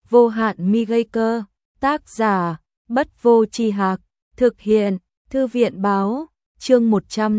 vô hạn mi gây cơ, tác giả, Bất Vô Tri Hạc, thực hiện, Thư viện báo, chương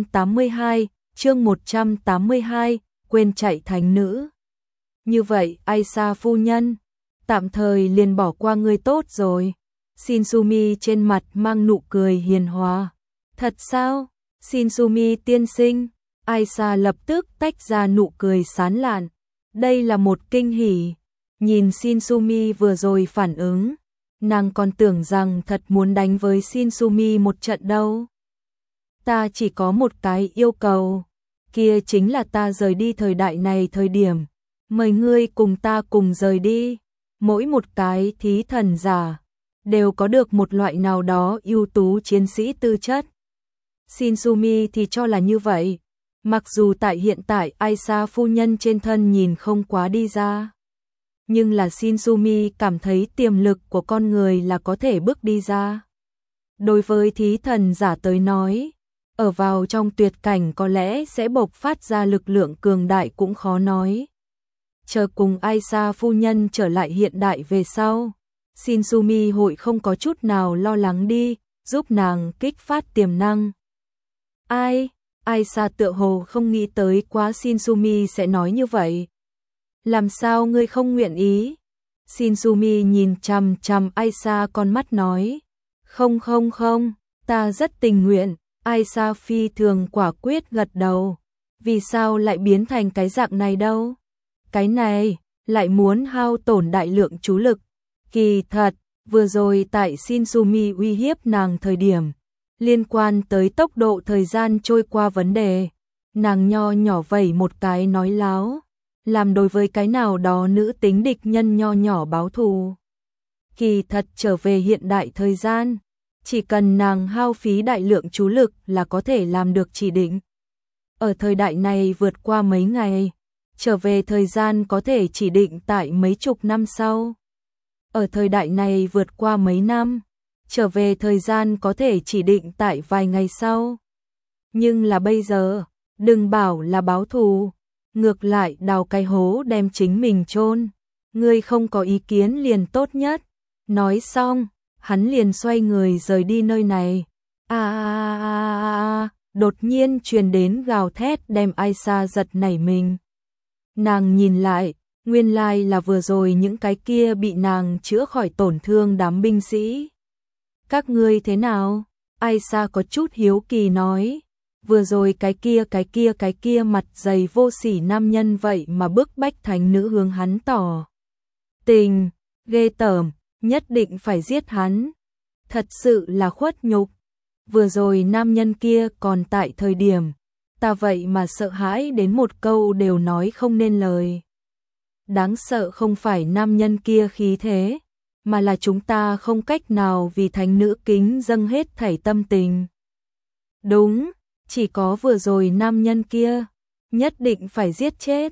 182, quên chạy thành nữ. Như vậy, Aisa phu nhân, tạm thời liền bỏ qua ngươi tốt rồi. Shinsumi trên mặt mang nụ cười hiền hòa. Thật sao? Shinsumi tiên sinh, Aisa lập tức tách ra nụ cười sán lạn. Đây là một kinh hỉ. Nhìn Shinsumi vừa rồi phản ứng, nàng còn tưởng rằng thật muốn đánh với Shinsumi một trận đâu. Ta chỉ có một cái yêu cầu, kia chính là ta rời đi thời đại này thời điểm, mời ngươi cùng ta cùng rời đi. Mỗi một cái thí thần giả đều có được một loại nào đó ưu tú chiến sĩ tư chất. Shinsumi thì cho là như vậy, mặc dù tại hiện tại Aisa phu nhân trên thân nhìn không quá đi ra, nhưng là Shinsumi cảm thấy tiềm lực của con người là có thể bước đi ra. Đối với thí thần giả tới nói, ở vào trong tuyệt cảnh có lẽ sẽ bộc phát ra lực lượng cường đại cũng khó nói. Chờ cùng Aisa phu nhân trở lại hiện đại về sau, Shinsumi hội không có chút nào lo lắng đi, giúp nàng kích phát tiềm năng. Aisa tựa hồ không nghĩ tới quá Shinsumi sẽ nói như vậy. Làm sao ngươi không nguyện ý? Shinsumi nhìn chằm chằm Aisa con mắt nói. Không, ta rất tình nguyện. Aisa phi thường quả quyết gật đầu. Vì sao lại biến thành cái dạng này đâu? Cái này, lại muốn hao tổn đại lượng chú lực. Kỳ thật, vừa rồi tại Shinsumi uy hiếp nàng thời điểm, liên quan tới tốc độ thời gian trôi qua vấn đề, nàng nho nhỏ vẩy một cái nói láo, làm đối với cái nào đó nữ tính địch nhân nho nhỏ báo thù. Kỳ thật trở về hiện đại thời gian, chỉ cần nàng hao phí đại lượng chú lực là có thể làm được chỉ định. Ở thời đại này vượt qua mấy ngày, trở về thời gian có thể chỉ định tại mấy chục năm sau. Ở thời đại này vượt qua mấy năm, trở về thời gian có thể chỉ định tại vài ngày sau. Nhưng là bây giờ, đừng bảo là báo thù, ngược lại đào cái hố đem chính mình chôn. Ngươi không có ý kiến liền tốt nhất. Nói xong, hắn liền xoay người rời đi nơi này. Đột nhiên truyền đến gào thét đem Aisa giật nảy mình. Nàng nhìn lại, nguyên lai là vừa rồi những cái kia bị nàng chữa khỏi tổn thương đám binh sĩ. Các ngươi thế nào? Aisa có chút hiếu kỳ nói. Vừa rồi cái kia mặt dày vô sỉ nam nhân vậy mà bức bách thánh nữ hướng hắn tỏ tình, ghê tởm, nhất định phải giết hắn. Thật sự là khuất nhục. Vừa rồi nam nhân kia còn tại thời điểm, ta vậy mà sợ hãi đến một câu đều nói không nên lời. Đáng sợ không phải nam nhân kia khí thế, mà là chúng ta không cách nào vì thánh nữ kính dâng hết thảy tâm tình. Đúng, chỉ có vừa rồi nam nhân kia, nhất định phải giết chết.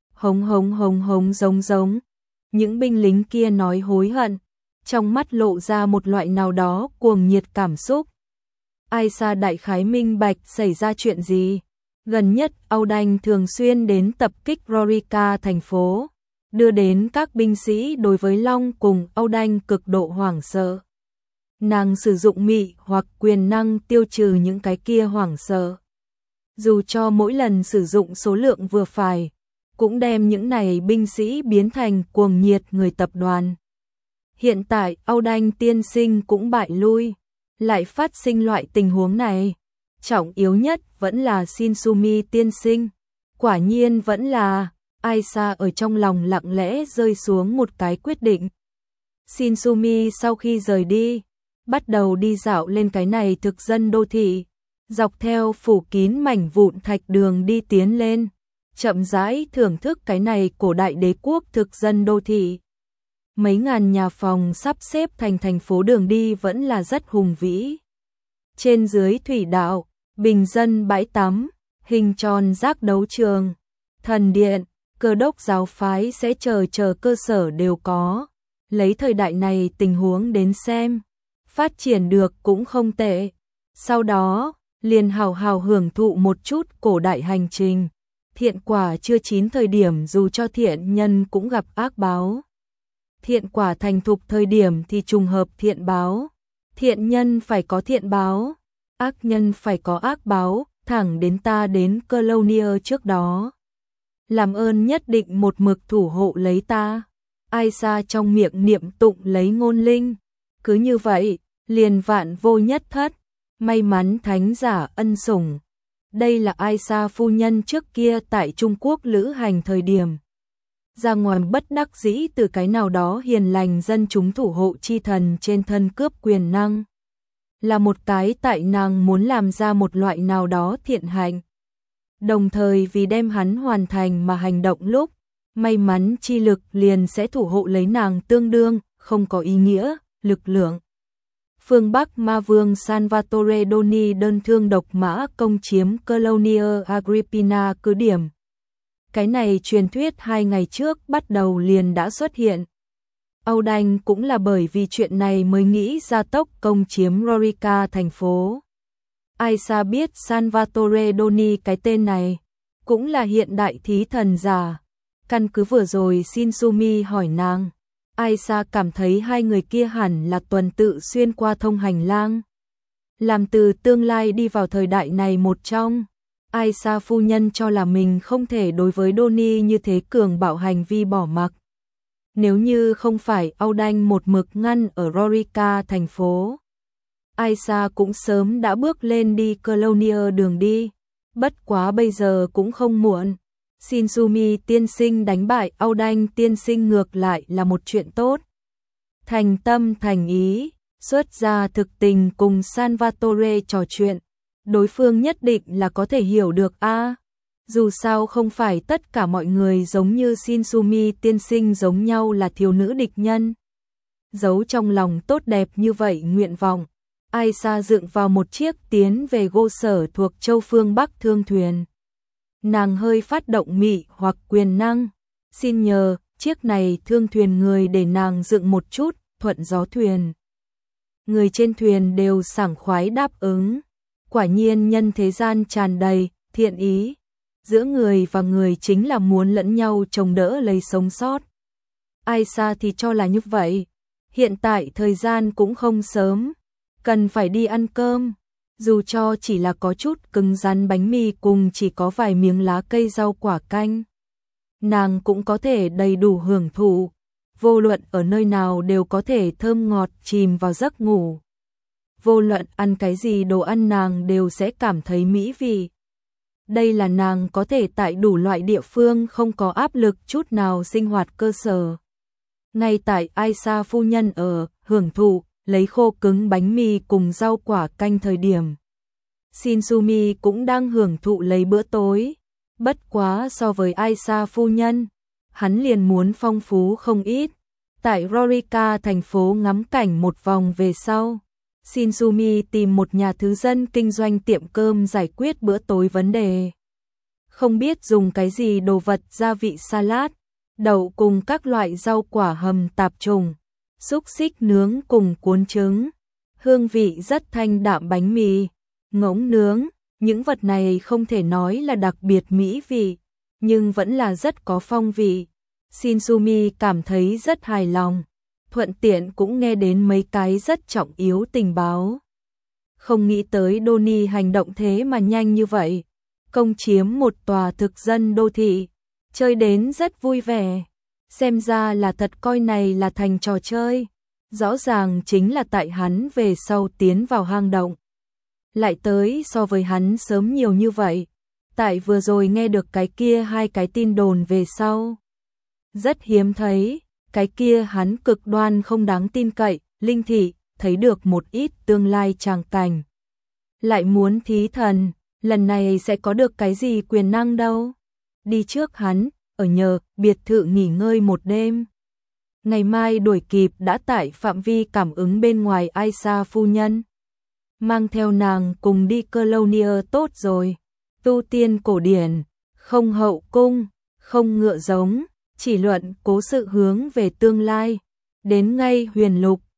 Hống giống. Những binh lính kia nói hối hận, trong mắt lộ ra một loại nào đó cuồng nhiệt cảm xúc. Aisa đại khái minh bạch xảy ra chuyện gì. Gần nhất Âu Đanh thường xuyên đến tập kích Rorika thành phố, đưa đến các binh sĩ đối với Long cùng Âu Đanh cực độ hoảng sợ. Nàng sử dụng mị hoặc quyền năng tiêu trừ những cái kia hoảng sợ. Dù cho mỗi lần sử dụng số lượng vừa phải, cũng đem những này binh sĩ biến thành cuồng nhiệt người tập đoàn. Hiện tại Âu Đanh tiên sinh cũng bại lui, lại phát sinh loại tình huống này. Trọng yếu nhất vẫn là Shinsumi tiên sinh. Quả nhiên vẫn là. Aisa ở trong lòng lặng lẽ rơi xuống một cái quyết định. Shinsumi sau khi rời đi, bắt đầu đi dạo lên cái này thực dân đô thị, dọc theo phủ kín mảnh vụn thạch đường đi tiến lên, chậm rãi thưởng thức cái này cổ đại đế quốc thực dân đô thị. Mấy ngàn nhà phòng sắp xếp thành thành phố đường đi vẫn là rất hùng vĩ. Trên dưới thủy đạo, bình dân bãi tắm, hình tròn rác đấu trường, thần điện, cơ đốc giáo phái sẽ chờ cơ sở đều có. Lấy thời đại này tình huống đến xem, phát triển được cũng không tệ. Sau đó, liền hào hào hưởng thụ một chút cổ đại hành trình. Thiện quả chưa chín thời điểm dù cho thiện nhân cũng gặp ác báo. thiện quả thành thục thời điểm thì trùng hợp thiện báo. Thiện nhân phải có thiện báo, ác nhân phải có ác báo, thẳng đến ta đến Colonia trước đó. Làm ơn nhất định một mực thủ hộ lấy ta. Aisha trong miệng niệm tụng lấy ngôn linh. Cứ như vậy, liền vạn vô nhất thất, may mắn thánh giả ân sủng. Đây là Aisha phu nhân trước kia tại Trung Quốc lữ hành thời điểm. Ra ngoài bất đắc dĩ từ cái nào đó hiền lành dân chúng thủ hộ chi thần trên thân cướp quyền năng. Là một cái tại nàng muốn làm ra một loại nào đó thiện hạnh. Đồng thời vì đem hắn hoàn thành mà hành động lúc, may mắn chi lực liền sẽ thủ hộ lấy nàng tương đương, không có ý nghĩa, lực lượng. Phương Bắc ma vương Salvatore Doni đơn thương độc mã công chiếm Colonia Agrippina cứ điểm. Cái này truyền thuyết 2 ngày trước bắt đầu liền đã xuất hiện. Âu Đanh cũng là bởi vì chuyện này mới nghĩ ra tốc công chiếm Rorica thành phố. Aisha biết Salvatore Doni cái tên này, cũng là hiện đại thí thần giả. Căn cứ vừa rồi Shinsumi hỏi nàng, Aisha cảm thấy hai người kia hẳn là tuần tự xuyên qua thông hành lang. Làm từ tương lai đi vào thời đại này một trong. Aisha phu nhân cho là mình không thể đối với Doni như thế cường bạo hành vi bỏ mặc. Nếu như không phải Âu Đanh một mực ngăn ở Rorica thành phố, Aisha cũng sớm đã bước lên đi Colonia đường đi. Bất quá bây giờ cũng không muộn. Shinsumi tiên sinh đánh bại Âu Đanh tiên sinh ngược lại là một chuyện tốt. Thành tâm thành ý, xuất ra thực tình cùng Salvatore trò chuyện. Đối phương nhất định là có thể hiểu được a. Dù sao không phải tất cả mọi người giống như Shinsumi tiên sinh giống nhau là thiếu nữ địch nhân. Giấu trong lòng tốt đẹp như vậy nguyện vọng, Aisha dựng vào một chiếc tiến về Gô Sở thuộc châu phương Bắc thương thuyền. Nàng hơi phát động mị hoặc quyền năng, xin nhờ chiếc này thương thuyền người để nàng dựng một chút, thuận gió thuyền. Người trên thuyền đều sảng khoái đáp ứng. Quả nhiên nhân thế gian tràn đầy thiện ý, giữa người và người chính là muốn lẫn nhau chống đỡ lấy sống sót. Aisha thì cho là như vậy. Hiện tại thời gian cũng không sớm, cần phải đi ăn cơm. Dù cho chỉ là có chút cứng rắn bánh mì cùng chỉ có vài miếng lá cây rau quả canh, nàng cũng có thể đầy đủ hưởng thụ. Vô luận ở nơi nào đều có thể thơm ngọt chìm vào giấc ngủ. Vô luận ăn cái gì đồ ăn nàng đều sẽ cảm thấy mỹ vị. Đây là nàng có thể tại đủ loại địa phương không có áp lực chút nào sinh hoạt cơ sở. Ngay tại Aisha phu nhân ở hưởng thụ lấy khô cứng bánh mì cùng rau quả canh thời điểm, Shinsumi cũng đang hưởng thụ lấy bữa tối. Bất quá so với Aisha phu nhân, hắn liền muốn phong phú không ít. Tại Rorica thành phố ngắm cảnh một vòng về sau, Shinsumi tìm một nhà thứ dân kinh doanh tiệm cơm giải quyết bữa tối vấn đề. Không biết dùng cái gì đồ vật gia vị salad, đậu cùng các loại rau quả hầm tạp trùng, xúc xích nướng cùng cuốn trứng. Hương vị rất thanh đạm bánh mì, ngỗng nướng, những vật này không thể nói là đặc biệt mỹ vị, nhưng vẫn là rất có phong vị. Shinsumi cảm thấy rất hài lòng, thuận tiện cũng nghe đến mấy cái rất trọng yếu tình báo. Không nghĩ tới Doni hành động thế mà nhanh như vậy, công chiếm một tòa thực dân đô thị, chơi đến rất vui vẻ. Xem ra là thật coi này là thành trò chơi, rõ ràng chính là tại hắn về sau tiến vào hang động. Lại tới so với hắn sớm nhiều như vậy, tại vừa rồi nghe được cái kia hai cái tin đồn về sau. Rất hiếm thấy, cái kia hắn cực đoan không đáng tin cậy, linh thị, thấy được một ít tương lai tràng cảnh. Lại muốn thí thần, lần này sẽ có được cái gì quyền năng đâu. Đi trước hắn, ở nhờ, biệt thự nghỉ ngơi một đêm. Ngày mai đuổi kịp đã tại phạm vi cảm ứng bên ngoài Aisha phu nhân. Mang theo nàng cùng đi Colonia tốt rồi. Tu tiên cổ điển, không hậu cung, không ngựa giống, chỉ luận cố sự hướng về tương lai. Đến ngay huyền lục,